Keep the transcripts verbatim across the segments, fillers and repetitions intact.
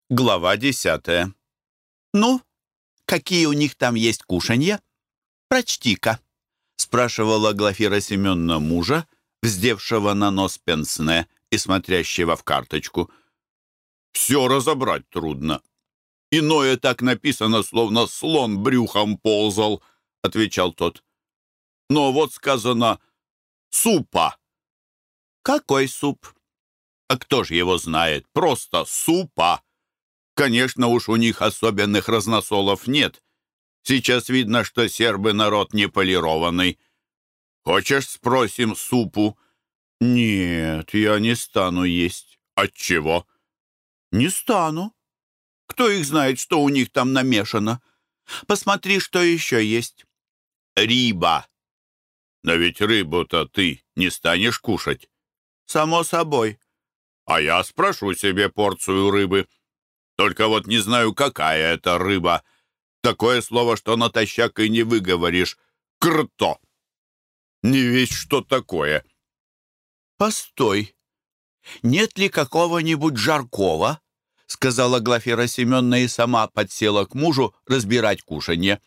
Глава десятая. «Ну, какие у них там есть кушанья? Прочти-ка», — спрашивала Глафира Семеновна мужа, вздевшего на нос пенсне и смотрящего в карточку. «Все разобрать трудно. Иное так написано, словно слон брюхом ползал», — отвечал тот. «Но вот сказано «супа». «Какой суп?» А кто ж его знает? Просто супа. Конечно, уж у них особенных разносолов нет. Сейчас видно, что сербы народ неполированный. Хочешь, спросим супу?» «Нет, я не стану есть». «Отчего?» «Не стану. Кто их знает, что у них там намешано? Посмотри, что еще есть». «Риба». «Но ведь рыбу-то ты не станешь кушать». «Само собой». «А я спрошу себе порцию рыбы. Только вот не знаю, какая это рыба. Такое слово, что натощак и не выговоришь. Крто. Не весь что такое». «Постой. Нет ли какого-нибудь жаркого?» — сказала Глафира Семеновна и сама подсела к мужу разбирать кушанье.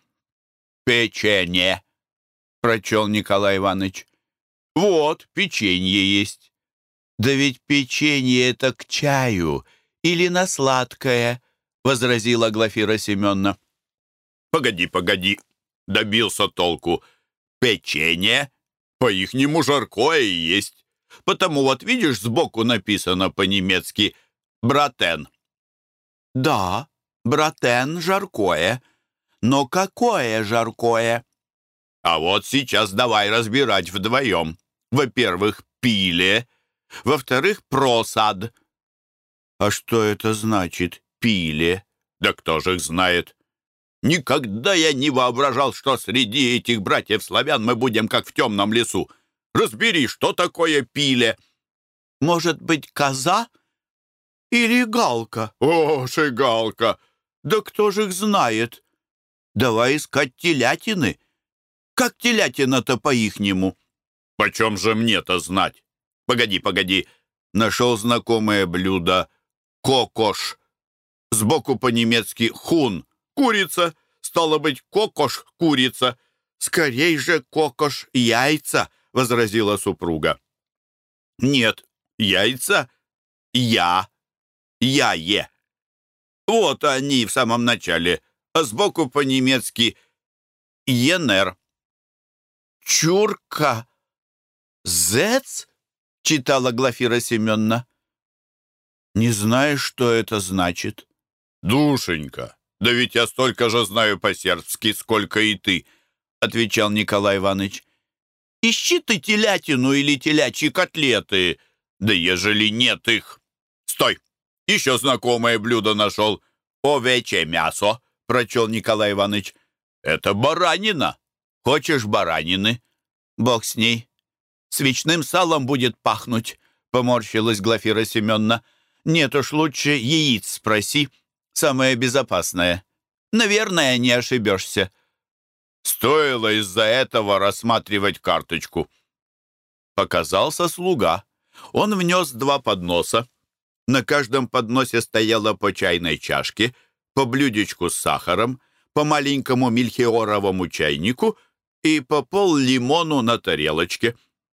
«Печенье», — прочел Николай Иванович. «Вот, печенье есть». «Да ведь печенье — это к чаю или на сладкое», — возразила Глафира Семеновна. «Погоди, погоди», — добился толку. «Печенье по-ихнему жаркое и есть. Потому вот видишь, сбоку написано по-немецки «братен». «Да, братен жаркое. Но какое жаркое?» «А вот сейчас давай разбирать вдвоем. Во-первых, пиле. Во-вторых, просад». «А что это значит, пиле?» «Да кто же их знает? Никогда я не воображал, что среди этих братьев-славян мы будем как в темном лесу. Разбери, что такое пиле». «Может быть, коза или галка?» «О, галка! «Да кто же их знает? Давай искать телятины. Как телятина-то по-ихнему?» «Почем же мне-то знать? Погоди, погоди». Нашел знакомое блюдо. Кокош. Сбоку по-немецки хун. Курица. Стало быть, кокош — курица. «Скорей же, кокош, яйца!» — возразила супруга. «Нет, яйца — я. Я-е. Вот они в самом начале, а сбоку по-немецки енер». «Чурка! Зец?» — читала Глафира Семеновна. «Не знаешь, что это значит?» «Душенька, да ведь я столько же знаю по-сербски, сколько и ты», — отвечал Николай Иванович. «Ищи ты телятину или телячьи котлеты, да ежели нет их». «Стой! Еще знакомое блюдо нашел. Овечье мясо», — прочел Николай Иванович. «Это баранина. Хочешь баранины?» «Бог с ней. Свечным салом будет пахнуть», — поморщилась Глафира Семеновна. «Нет уж, лучше яиц спроси. Самое безопасное. Наверное, не ошибешься». Стоило из-за этого рассматривать карточку. Показался слуга. Он внес два подноса. На каждом подносе стояло по чайной чашке, по блюдечку с сахаром, по маленькому мельхиоровому чайнику и по пол лимону на тарелочке.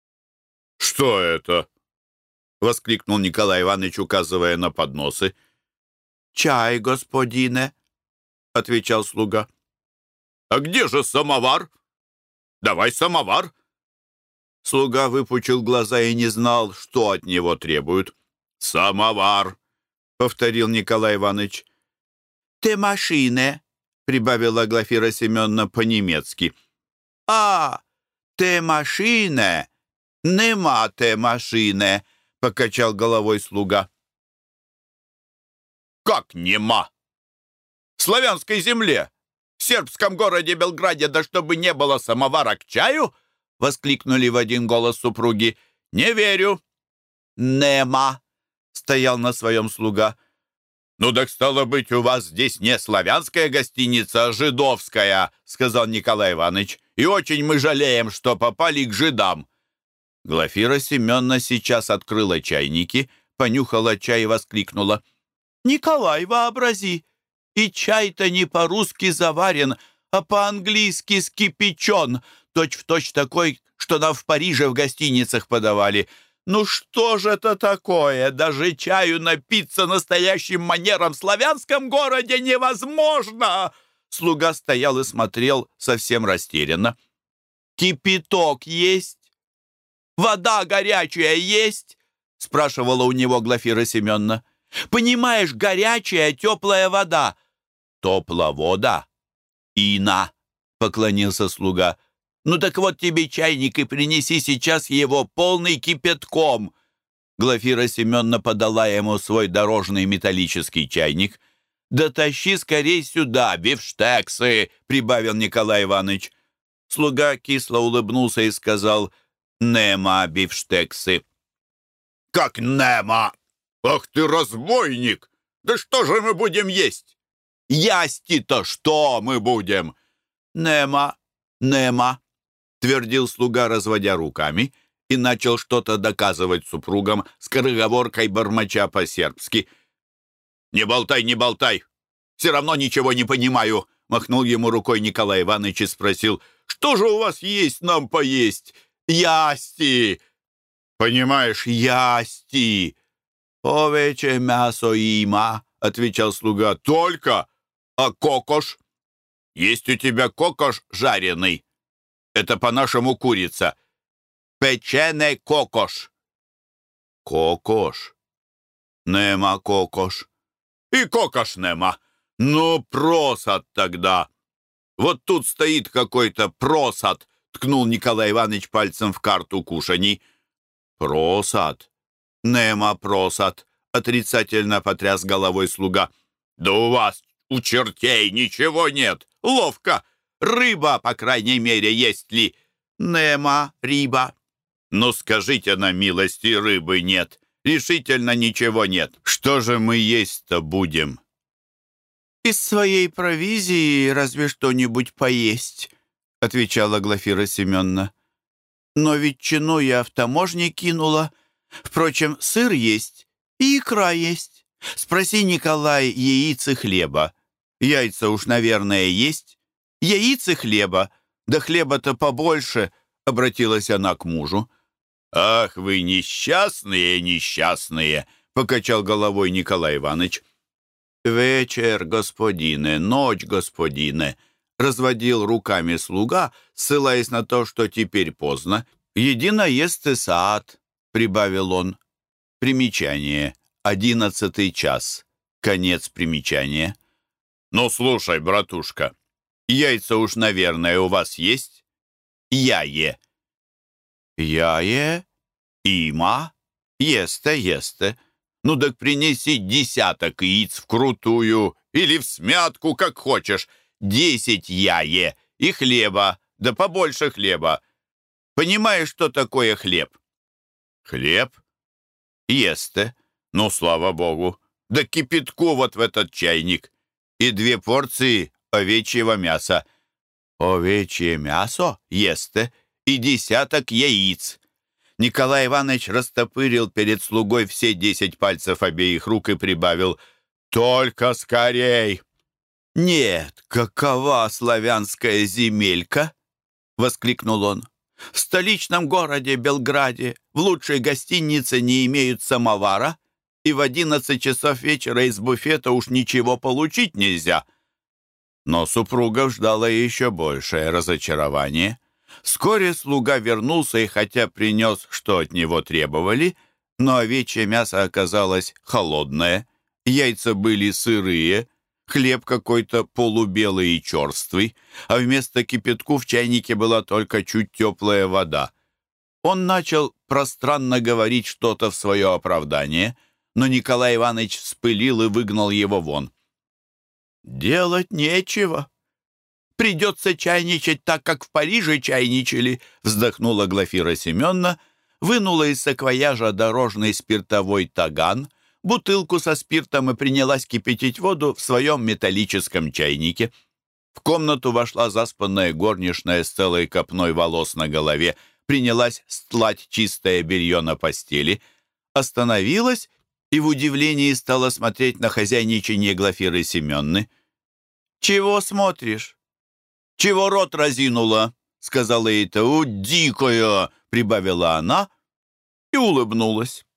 «Что это?» — воскликнул Николай Иванович, указывая на подносы. «Чай, господине», — отвечал слуга. «А где же самовар? Давай самовар». Слуга выпучил глаза и не знал, что от него требуют. «Самовар», — повторил Николай Иванович. «Те машине», — прибавила Глафира Семеновна по-немецки. «А, те машине, нема те машине», — покачал головой слуга. «Как нема? В славянской земле, в сербском городе Белграде, да чтобы не было самовара к чаю?» — воскликнули в один голос супруги. «Не верю». «Нема», — стоял на своем слуга. «Ну так стало быть, у вас здесь не славянская гостиница, а жидовская», — сказал Николай Иванович. «И очень мы жалеем, что попали к жидам». Глафира Семеновна сейчас открыла чайники, понюхала чай и воскликнула. Николай, вообрази, и чай-то не по-русски заварен, а по-английски скипячен, точь-в-точь такой, что нам в Париже в гостиницах подавали. Ну что же это такое? Даже чаю напиться настоящим манером в славянском городе невозможно!» Слуга стоял и смотрел совсем растерянно. «Кипяток есть? Вода горячая есть?» — спрашивала у него Глафира Семеновна. «Понимаешь, горячая, теплая вода». «Топловода? Ина!» — поклонился слуга. «Ну так вот тебе чайник и принеси сейчас его полный кипятком». Глафира Семеновна подала ему свой дорожный металлический чайник. «Да тащи скорей сюда, бифштексы!» — прибавил Николай Иванович. Слуга кисло улыбнулся и сказал: «Нема бифштексы». «Как нема? Ах ты, разбойник! Да что же мы будем есть?» «Ясти-то что мы будем?» «Нема, нема», — твердил слуга, разводя руками, и начал что-то доказывать супругам, скороговоркой бормоча по-сербски. «Не болтай, не болтай! Все равно ничего не понимаю!» Махнул ему рукой Николай Иванович и спросил: «Что же у вас есть нам поесть?» «Ясти!» «Понимаешь, ясти!» «Овечье мясо има», — отвечал слуга. «Только? А кокош?» «Есть у тебя кокош жареный. Это по-нашему курица. Печеный кокош». «Кокош? Нема кокош». «И кокош нема. Ну, просад тогда. Вот тут стоит какой-то просад», — ткнул Николай Иванович пальцем в карту кушаний. «Просад? Нема просад», — отрицательно потряс головой слуга. «Да у вас, у чертей, ничего нет. Ловко. Рыба, по крайней мере, есть ли?» «Нема риба». «Ну, скажите на милость, и рыбы нет. Решительно ничего нет. Что же мы есть-то будем?» «Из своей провизии разве что-нибудь поесть», — отвечала Глафира Семеновна. «Но ветчину я в таможне кинула. Впрочем, сыр есть и икра есть. Спроси, Николай, яиц и хлеба. Яйца уж, наверное, есть. Яиц и хлеба. Да хлеба-то побольше», — обратилась она к мужу. «Ах, вы несчастные, несчастные!» — покачал головой Николай Иванович. «Вечер, господине, ночь, господине», — разводил руками слуга, ссылаясь на то, что теперь поздно. «Едино ест и сад», — прибавил он. Примечание. Одиннадцатый час. Конец примечания. «Ну, слушай, братушка, яйца уж, наверное, у вас есть?» «Яе». «Яе? Има? Есте, есте». «Ну так принеси десяток яиц вкрутую или в смятку, как хочешь. Десять яе и хлеба, да побольше хлеба. Понимаешь, что такое хлеб?» «Хлеб? Есте. Ну, слава богу. Да кипятку вот в этот чайник. И две порции овечьего мяса». «Овечье мясо? Есте. И десяток яиц». Николай Иванович растопырил перед слугой все десять пальцев обеих рук и прибавил: «Только скорей!» «Нет, какова славянская земелька!» — воскликнул он. «В столичном городе Белграде в лучшей гостинице не имеют самовара, и в одиннадцать часов вечера из буфета уж ничего получить нельзя». Но супругов ждало еще большее разочарование. Вскоре слуга вернулся, и хотя принес, что от него требовали, но овечье мясо оказалось холодное, яйца были сырые, хлеб какой-то полубелый и черствый, а вместо кипятку в чайнике была только чуть теплая вода. Он начал пространно говорить что-то в свое оправдание, но Николай Иванович вспылил и выгнал его вон. «Делать нечего. Придется чайничать так, как в Париже чайничали», вздохнула Глафира Семеновна, вынула из саквояжа дорожный спиртовой таган, бутылку со спиртом и принялась кипятить воду в своем металлическом чайнике. В комнату вошла заспанная горничная с целой копной волос на голове, принялась стлать чистое белье на постели, остановилась и в удивлении стала смотреть на хозяйничание Глафиры Семенны. «Чего смотришь? Чего рот разинула?» — сказала ей-то. «У, дикая!» — прибавила она и улыбнулась.